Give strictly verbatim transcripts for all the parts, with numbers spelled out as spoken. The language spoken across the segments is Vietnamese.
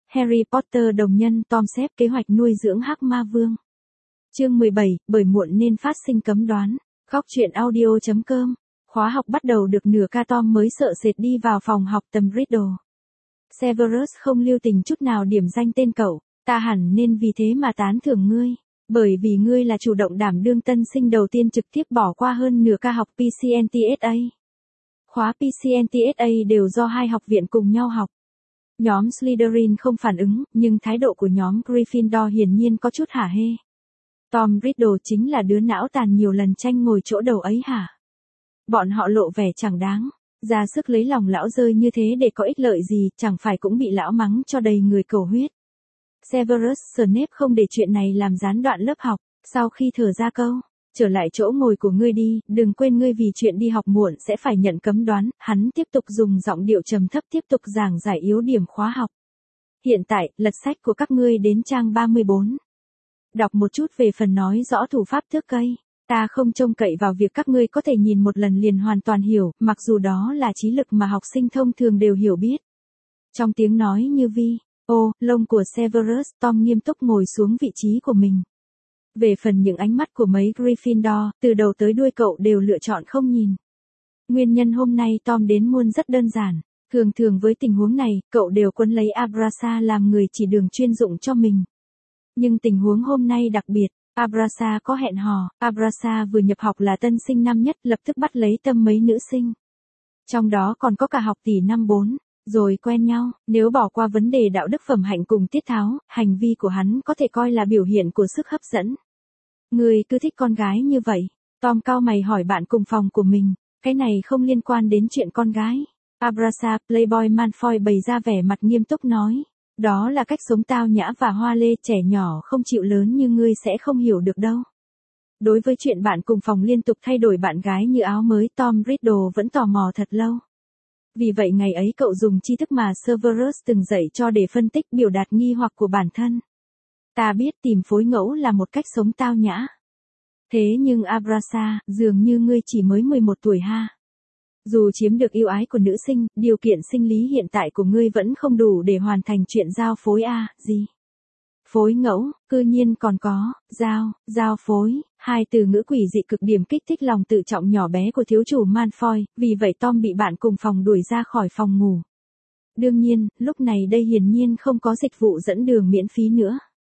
Harry Potter đồng nhân Tom xếp kế hoạch nuôi dưỡng Hắc Ma Vương. Chương mười bảy, bởi muộn nên phát sinh cấm đoán. Góc truyện audio chấm com. Khóa học bắt đầu được nửa ca Tom mới sợ sệt đi vào phòng học tầm Riddle. Severus không lưu tình chút nào điểm danh tên cậu, ta hẳn nên vì thế mà tán thưởng ngươi. Bởi vì ngươi là chủ động đảm đương tân sinh đầu tiên trực tiếp bỏ qua hơn nửa ca học pê xê en tê ét a. Khóa pê xê en tê ét a đều do hai học viện cùng nhau học. Nhóm Slytherin không phản ứng, nhưng thái độ của nhóm Gryffindor hiển nhiên có chút hả hê. Tom Riddle chính là đứa não tàn nhiều lần tranh ngồi chỗ đầu ấy hả? Bọn họ lộ vẻ chẳng đáng, ra sức lấy lòng lão rơi như thế để có ích lợi gì, chẳng phải cũng bị lão mắng cho đầy người cầu huyết. Severus Snape không để chuyện này làm gián đoạn lớp học, sau khi thở ra câu, trở lại chỗ ngồi của ngươi đi, đừng quên ngươi vì chuyện đi học muộn sẽ phải nhận cấm đoán, hắn tiếp tục dùng giọng điệu trầm thấp tiếp tục giảng giải yếu điểm khóa học. Hiện tại, lật sách của các ngươi đến trang ba mươi bốn. Đọc một chút về phần nói rõ thủ pháp tước cây. Ta không trông cậy vào việc các ngươi có thể nhìn một lần liền hoàn toàn hiểu, mặc dù đó là trí lực mà học sinh thông thường đều hiểu biết. Trong tiếng nói như vi, ô, lông của Severus, Tom nghiêm túc ngồi xuống vị trí của mình. Về phần những ánh mắt của mấy Gryffindor, từ đầu tới đuôi cậu đều lựa chọn không nhìn. Nguyên nhân hôm nay Tom đến muôn rất đơn giản. Thường thường với tình huống này, cậu đều quấn lấy Abrasa làm người chỉ đường chuyên dụng cho mình. Nhưng tình huống hôm nay đặc biệt. Abrasa có hẹn hò, Abrasa vừa nhập học là tân sinh năm nhất lập tức bắt lấy tâm mấy nữ sinh. Trong đó còn có cả học tỷ năm bốn, rồi quen nhau, nếu bỏ qua vấn đề đạo đức phẩm hạnh cùng tiết tháo, hành vi của hắn có thể coi là biểu hiện của sức hấp dẫn. Người cứ thích con gái như vậy, Tom cau mày hỏi bạn cùng phòng của mình, cái này không liên quan đến chuyện con gái. Abrasa, Playboy Malfoy bày ra vẻ mặt nghiêm túc nói. Đó là cách sống tao nhã và hoa lê, trẻ nhỏ không chịu lớn như ngươi sẽ không hiểu được đâu. Đối với chuyện bạn cùng phòng liên tục thay đổi bạn gái như áo mới, Tom Riddle vẫn tò mò thật lâu. Vì vậy ngày ấy cậu dùng tri thức mà Severus từng dạy cho để phân tích biểu đạt nghi hoặc của bản thân. Ta biết tìm phối ngẫu là một cách sống tao nhã. Thế nhưng Abrasa, dường như ngươi chỉ mới mười một tuổi ha. Dù chiếm được yêu ái của nữ sinh, điều kiện sinh lý hiện tại của ngươi vẫn không đủ để hoàn thành chuyện giao phối a, gì? Phối ngẫu, cư nhiên còn có, giao, giao phối, hai từ ngữ quỷ dị cực điểm kích thích lòng tự trọng nhỏ bé của thiếu chủ Malfoy, vì vậy Tom bị bạn cùng phòng đuổi ra khỏi phòng ngủ. Đương nhiên, lúc này đây hiển nhiên không có dịch vụ dẫn đường miễn phí nữa.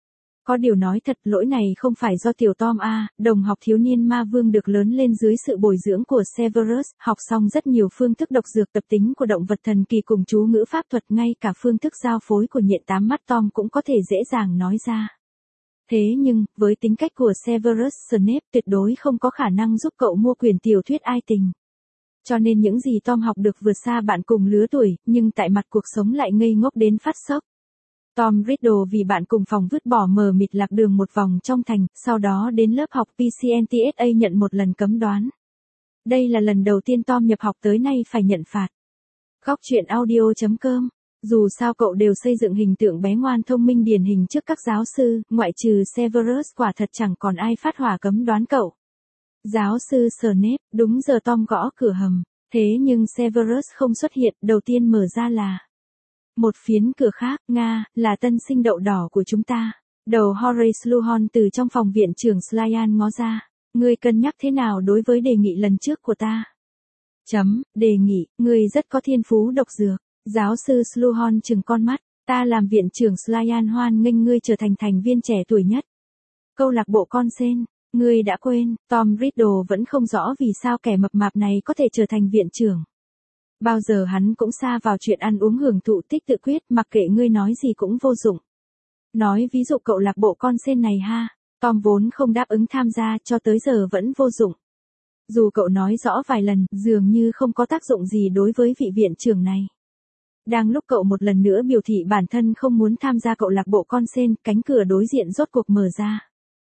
Có điều nói thật, lỗi này không phải do tiểu Tom A, đồng học thiếu niên ma vương được lớn lên dưới sự bồi dưỡng của Severus, học xong rất nhiều phương thức độc dược tập tính của động vật thần kỳ cùng chú ngữ pháp thuật, ngay cả phương thức giao phối của nhện tám mắt Tom cũng có thể dễ dàng nói ra. Thế nhưng, với tính cách của Severus Snape tuyệt đối không có khả năng giúp cậu mua quyển tiểu thuyết ai tình. Cho nên những gì Tom học được vượt xa bạn cùng lứa tuổi, nhưng tại mặt cuộc sống lại ngây ngốc đến phát sốc. Tom Riddle vì bạn cùng phòng vứt bỏ mờ mịt lạc đường một vòng trong thành, sau đó đến lớp học pê xê en tê ét a nhận một lần cấm đoán. Đây là lần đầu tiên Tom nhập học tới nay phải nhận phạt. Góc truyện audio chấm com. Dù sao cậu đều xây dựng hình tượng bé ngoan thông minh điển hình trước các giáo sư, ngoại trừ Severus, quả thật chẳng còn ai phát hỏa cấm đoán cậu. Giáo sư Snape, đúng giờ Tom gõ cửa hầm. Thế nhưng Severus không xuất hiện, đầu tiên mở ra là một phiến cửa khác, Nga, là tân sinh đậu đỏ của chúng ta. Đầu Horace Slughorn từ trong phòng viện trưởng Slyan ngó ra. Ngươi cân nhắc thế nào đối với đề nghị lần trước của ta? Chấm, đề nghị, ngươi rất có thiên phú độc dược. Giáo sư Slughorn trừng con mắt, ta làm viện trưởng Slyan hoan nghênh ngươi trở thành thành viên trẻ tuổi nhất. Câu lạc bộ con sen, ngươi đã quên, Tom Riddle vẫn không rõ vì sao kẻ mập mạp này có thể trở thành viện trưởng. Bao giờ hắn cũng sa vào chuyện ăn uống hưởng thụ tích tự quyết, mặc kệ ngươi nói gì cũng vô dụng. Nói ví dụ cậu lạc bộ con sen này ha, Tom vốn không đáp ứng tham gia, cho tới giờ vẫn vô dụng. Dù cậu nói rõ vài lần, dường như không có tác dụng gì đối với vị viện trưởng này. Đang lúc cậu một lần nữa biểu thị bản thân không muốn tham gia cậu lạc bộ con sen, cánh cửa đối diện rốt cuộc mở ra.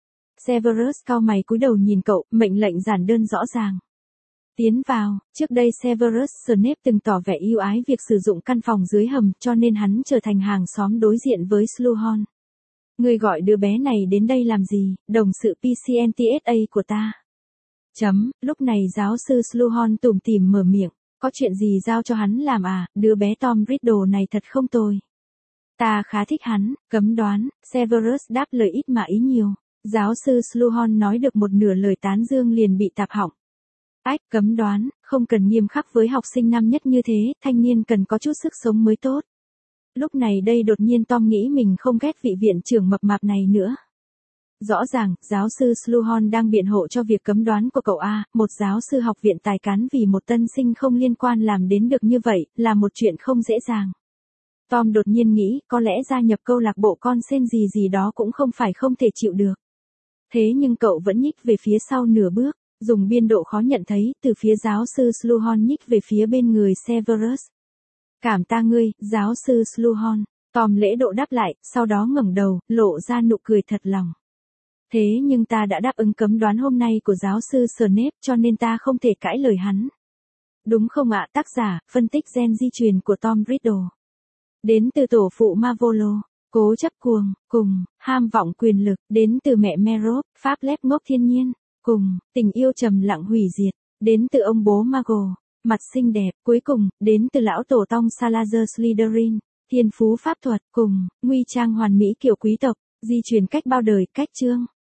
Severus cau mày cúi đầu nhìn cậu, mệnh lệnh giản đơn rõ ràng. Tiến vào, trước đây Severus Snape từng tỏ vẻ yêu ái việc sử dụng căn phòng dưới hầm, cho nên hắn trở thành hàng xóm đối diện với Slughorn. Ngươi gọi đứa bé này đến đây làm gì, đồng sự pê xê en tê ét a của ta. Chấm, lúc này giáo sư Slughorn tủm tỉm mở miệng, có chuyện gì giao cho hắn làm à, đứa bé Tom Riddle này thật không tồi. Ta khá thích hắn, cấm đoán, Severus đáp lời ít mà ý nhiều. Giáo sư Slughorn nói được một nửa lời tán dương liền bị tạp họng. Ách, cấm đoán, không cần nghiêm khắc với học sinh năm nhất như thế, thanh niên cần có chút sức sống mới tốt. Lúc này đây đột nhiên Tom nghĩ mình không ghét vị viện trưởng mập mạp này nữa. Rõ ràng, giáo sư Slughorn đang biện hộ cho việc cấm đoán của cậu A, một giáo sư học viện tài cán vì một tân sinh không liên quan làm đến được như vậy, là một chuyện không dễ dàng. Tom đột nhiên nghĩ, có lẽ gia nhập câu lạc bộ con sen gì gì đó cũng không phải không thể chịu được. Thế nhưng cậu vẫn nhích về phía sau nửa bước, dùng biên độ khó nhận thấy, từ phía giáo sư Slughorn nhích về phía bên người Severus. Cảm ta ngươi, giáo sư Slughorn. Tom lễ độ đáp lại, sau đó ngẩng đầu, lộ ra nụ cười thật lòng. Thế nhưng ta đã đáp ứng cấm đoán hôm nay của giáo sư Snape cho nên ta không thể cãi lời hắn. Đúng không ạ? Tác giả, phân tích gen di truyền của Tom Riddle. Đến từ tổ phụ Marvolo, cố chấp cuồng, cùng, ham vọng quyền lực, đến từ mẹ Merop, pháp lép ngốc thiên nhiên, cùng, tình yêu trầm lặng hủy diệt, đến từ ông bố Mago, mặt xinh đẹp, cuối cùng, đến từ lão tổ tông Salazar Slytherin, thiên phú pháp thuật, cùng, nguy trang hoàn mỹ kiểu quý tộc, di truyền cách bao đời, cách chương.